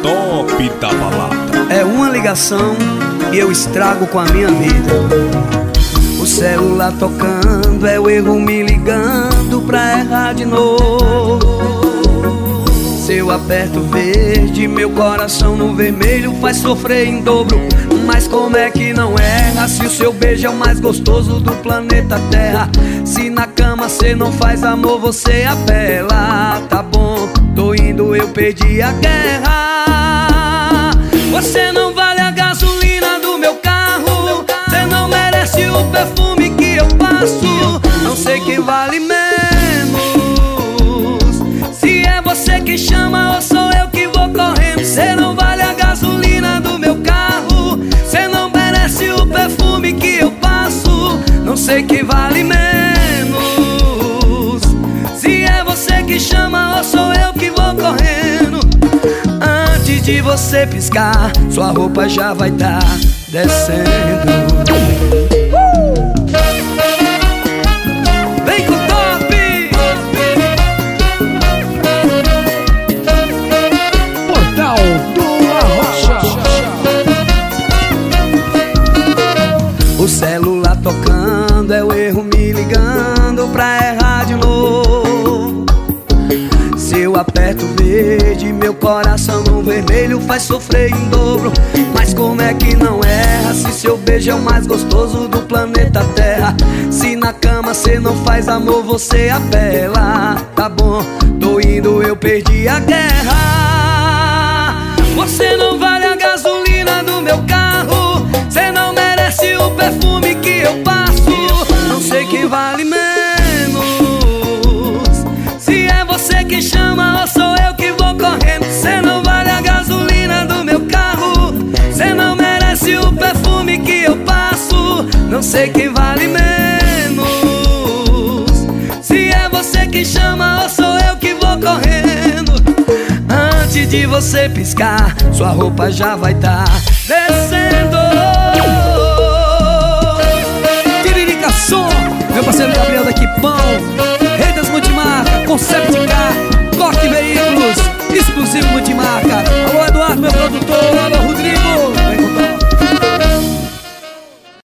top da balada. É uma ligação e eu estrago com a minha vida. O celular tocando, é o erro me ligando pra errar de novo. Se eu aperto verde, meu coração no vermelho faz sofrer em dobro. Mas como é que não erra se o seu beijo é o mais gostoso do planeta Terra? Se na cama cê não faz amor, você apela. Tá bom, tô indo, eu perdi a guerra. Você não vale a gasolina do meu carro, cê não merece o perfume que eu passo. Não sei quem vale menos, se é você que chama ou sou eu que vou correndo. Cê não vale a gasolina do meu carro, cê não merece o perfume que eu passo. Não sei quem vale menos, se é você que chama ou sou eu que vou correndo. Antes de você piscar, sua roupa já vai tá descendo. Vem com o top! Portal do Arrocha. O celular tocando, é o erro me ligando pra errar de novo. Se eu aperto verde, meu coração no vermelho faz sofrer em dobro. Mas como é que não erra se seu beijo é o mais gostoso do planeta Terra? Se na cama cê não faz amor, você apela. Tá bom, tô indo, eu perdi a guerra. Você não vale a gasolina do meu carro, cê não merece o perfume que eu passo. Não sei quem vale menos, se é você que chama ou sou eu que vou correndo. Cê não vale a gasolina do meu carro, cê não merece o perfume que eu passo. Não sei quem vale menos, se é você que chama ou sou eu que vou correndo. Antes de você piscar, sua roupa já vai tá descendo. Tiririca Som, meu parceiro Gabriel da Equipão, Rei das Multimarcas, Concept